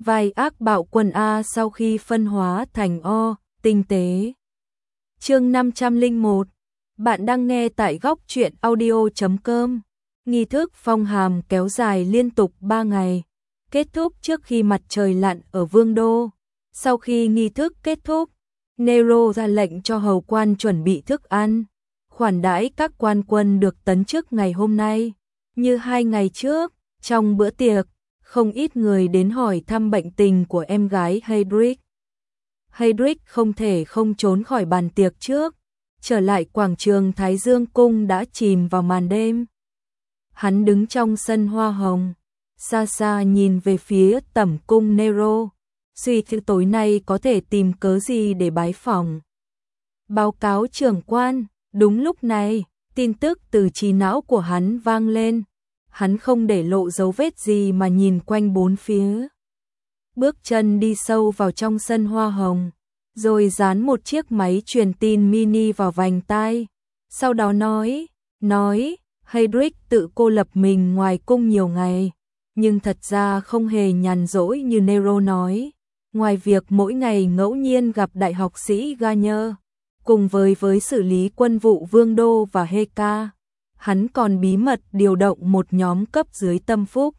vai ác bạo quân A sau khi phân hóa thành O, tinh tế. Chương 501. Bạn đang nghe tại góc truyện audio.com. Nghi thức phong hàm kéo dài liên tục 3 ngày, kết thúc trước khi mặt trời lặn ở Vương đô. Sau khi nghi thức kết thúc, Nero ra lệnh cho hầu quan chuẩn bị thức ăn, khoản đãi các quan quân được tấn chức ngày hôm nay. Như 2 ngày trước, trong bữa tiệc, không ít người đến hỏi thăm bệnh tình của em gái Hedrick. Hedrick không thể không trốn khỏi bàn tiệc trước, trở lại quảng trường Thái Dương Cung đã chìm vào màn đêm. Hắn đứng trong sân hoa hồng, xa xa nhìn về phía tẩm cung Nero, suy thứ tối nay có thể tìm cớ gì để bái phỏng. Báo cáo trưởng quan, đúng lúc này, tin tức từ trí não của hắn vang lên. Hắn không để lộ dấu vết gì mà nhìn quanh bốn phía. Bước chân đi sâu vào trong sân hoa hồng, rồi dán một chiếc máy truyền tin mini vào vành tai. Sau đó nói, Hedrick tự cô lập mình ngoài cung nhiều ngày, nhưng thật ra không hề nhàn rỗi như Nero nói. Ngoài việc mỗi ngày ngẫu nhiên gặp đại học sĩ Garnier, cùng với xử lý quân vụ Vương đô và Heka, hắn còn bí mật điều động một nhóm cấp dưới tâm phúc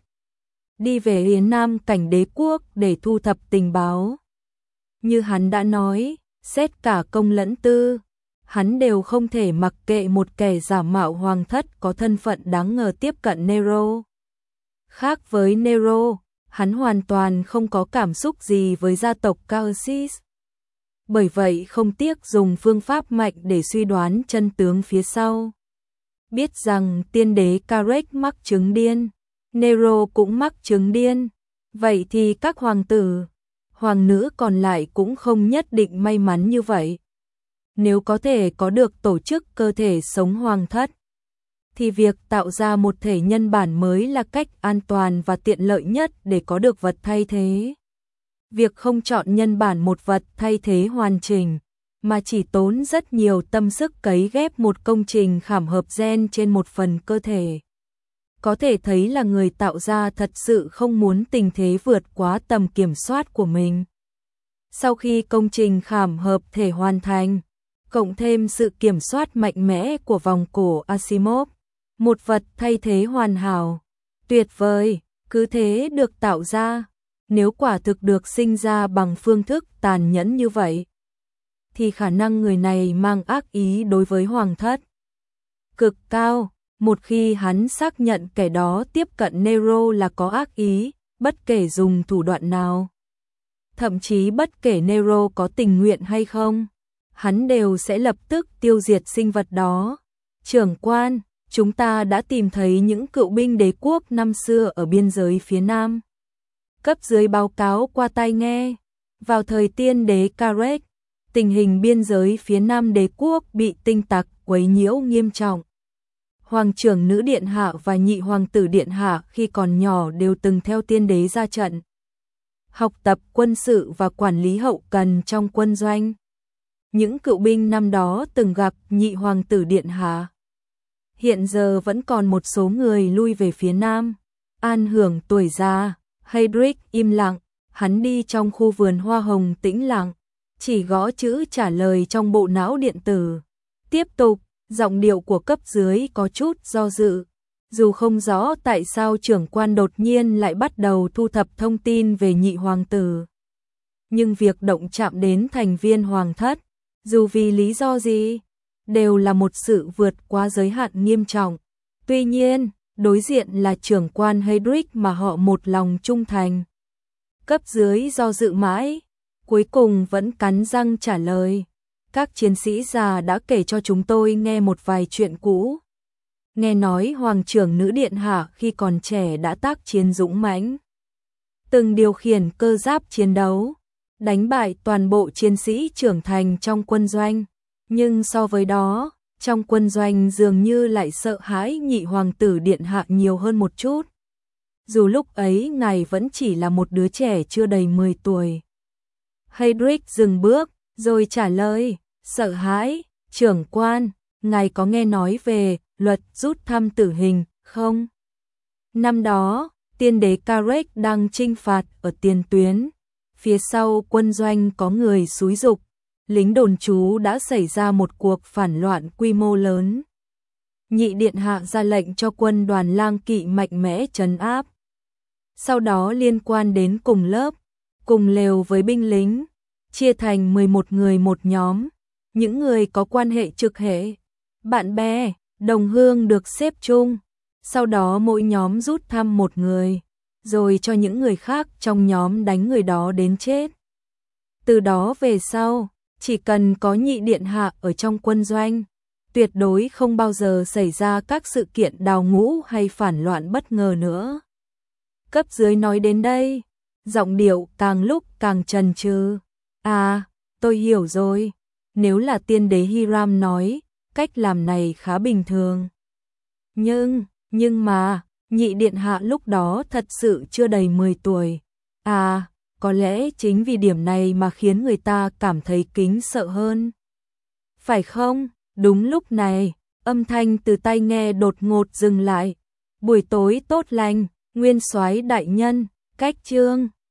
đi về phía Nam cảnh đế quốc để thu thập tình báo. Như hắn đã nói, xét cả công lẫn tư, hắn đều không thể mặc kệ một kẻ giả mạo hoàng thất có thân phận đáng ngờ tiếp cận Nero. Khác với Nero, hắn hoàn toàn không có cảm xúc gì với gia tộc Caersis. Bởi vậy không tiếc dùng phương pháp mạnh để suy đoán chân tướng phía sau. Biết rằng tiên đế Carrick mắc chứng điên, Nero cũng mắc chứng điên, vậy thì các hoàng tử, hoàng nữ còn lại cũng không nhất định may mắn như vậy. Nếu có thể có được tổ chức cơ thể sống hoàng thất, thì việc tạo ra một thể nhân bản mới là cách an toàn và tiện lợi nhất để có được vật thay thế. Việc không chọn nhân bản một vật thay thế hoàn chỉnh, mà chỉ tốn rất nhiều tâm sức cấy ghép một công trình khảm hợp gen trên một phần cơ thể. Có thể thấy là người tạo ra thật sự không muốn tình thế vượt quá tầm kiểm soát của mình. Sau khi công trình khảm hợp thể hoàn thành, cộng thêm sự kiểm soát mạnh mẽ của vòng cổ Asimov, một vật thay thế hoàn hảo, tuyệt vời, cứ thế được tạo ra. Nếu quả thực được sinh ra bằng phương thức tàn nhẫn như vậy, thì khả năng người này mang ác ý đối với hoàng thất cực cao. Một khi hắn xác nhận kẻ đó tiếp cận Nero là có ác ý, bất kể dùng thủ đoạn nào, thậm chí bất kể Nero có tình nguyện hay không, hắn đều sẽ lập tức tiêu diệt sinh vật đó. Trưởng quan, chúng ta đã tìm thấy những cựu binh đế quốc năm xưa ở biên giới phía Nam. Cấp dưới báo cáo qua tai nghe, vào thời tiên đế Carrick, tình hình biên giới phía Nam đế quốc bị tinh tặc quấy nhiễu nghiêm trọng. Hoàng trưởng nữ điện hạ và nhị hoàng tử điện hạ khi còn nhỏ đều từng theo tiên đế ra trận, học tập quân sự và quản lý hậu cần trong quân doanh. Những cựu binh năm đó từng gặp nhị hoàng tử điện hạ. Hiện giờ vẫn còn một số người lui về phía Nam, an hưởng tuổi già. Hedrick im lặng, hắn đi trong khu vườn hoa hồng tĩnh lặng, chỉ gõ chữ trả lời trong bộ não điện tử. Tiếp tục, giọng điệu của cấp dưới có chút do dự. Dù không rõ tại sao trưởng quan đột nhiên lại bắt đầu thu thập thông tin về nhị hoàng tử, nhưng việc động chạm đến thành viên hoàng thất, dù vì lý do gì, đều là một sự vượt quá giới hạn nghiêm trọng. Tuy nhiên, đối diện là trưởng quan Hedrick mà họ một lòng trung thành. Cấp dưới do dự mãi, cuối cùng vẫn cắn răng trả lời. Các chiến sĩ già đã kể cho chúng tôi nghe một vài chuyện cũ. Nghe nói hoàng trưởng nữ điện hạ khi còn trẻ đã tác chiến dũng mãnh, từng điều khiển cơ giáp chiến đấu, đánh bại toàn bộ chiến sĩ trưởng thành trong quân doanh. Nhưng so với đó, trong quân doanh dường như lại sợ hãi nhị hoàng tử điện hạ nhiều hơn một chút. Dù lúc ấy ngài vẫn chỉ là một đứa trẻ chưa đầy 10 tuổi. Hedrick dừng bước, rồi trả lời, sợ hãi, trưởng quan, ngài có nghe nói về luật rút thăm tử hình, không? Năm đó, Tiên đế Karek đang chinh phạt ở tiền tuyến. Phía sau quân doanh có người xúi giục, lính đồn trú đã xảy ra một cuộc phản loạn quy mô lớn. Nhị điện hạ ra lệnh cho quân đoàn lang kỵ mạnh mẽ trấn áp. Sau đó liên quan đến cùng lớp, cùng lều với binh lính, chia thành 11 người một nhóm. Những người có quan hệ trực hệ, bạn bè, đồng hương được xếp chung. Sau đó mỗi nhóm rút thăm một người, rồi cho những người khác trong nhóm đánh người đó đến chết. Từ đó về sau, chỉ cần có nhị điện hạ ở trong quân doanh, tuyệt đối không bao giờ xảy ra các sự kiện đào ngũ hay phản loạn bất ngờ nữa. Cấp dưới nói đến đây, giọng điệu càng lúc càng chần chừ. À, tôi hiểu rồi. Nếu là tiên đế Hiram nói, cách làm này khá bình thường. Nhưng mà, nhị điện hạ lúc đó thật sự chưa đầy 10 tuổi. À, có lẽ chính vì điểm này mà khiến người ta cảm thấy kính sợ hơn. Phải không? Đúng lúc này, âm thanh từ tai nghe đột ngột dừng lại. Buổi tối tốt lành, nguyên soái đại nhân, cách chương.